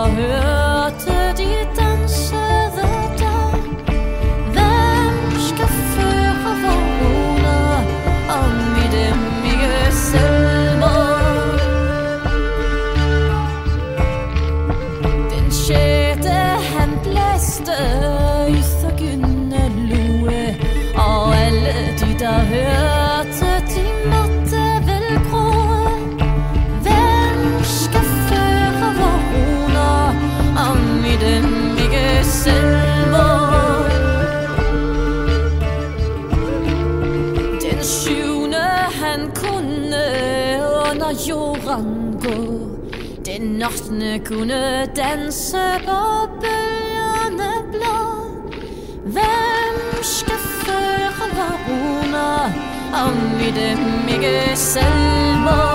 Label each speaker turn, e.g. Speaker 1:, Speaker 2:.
Speaker 1: der hørte de dansede der. Hvem skal føre vågner om i dem ikke selvmord? Den sjette han blæste i forgyndende lue, og alle de der hørte, de måtte vel gråe. Hvem skal føre vågner om i dem ikke selvmord? Den syvende han kunne under jorden gå, den ottende kunne danse på bølgerne blå. Hvem skal føre vågner om i dem ikke selvmord?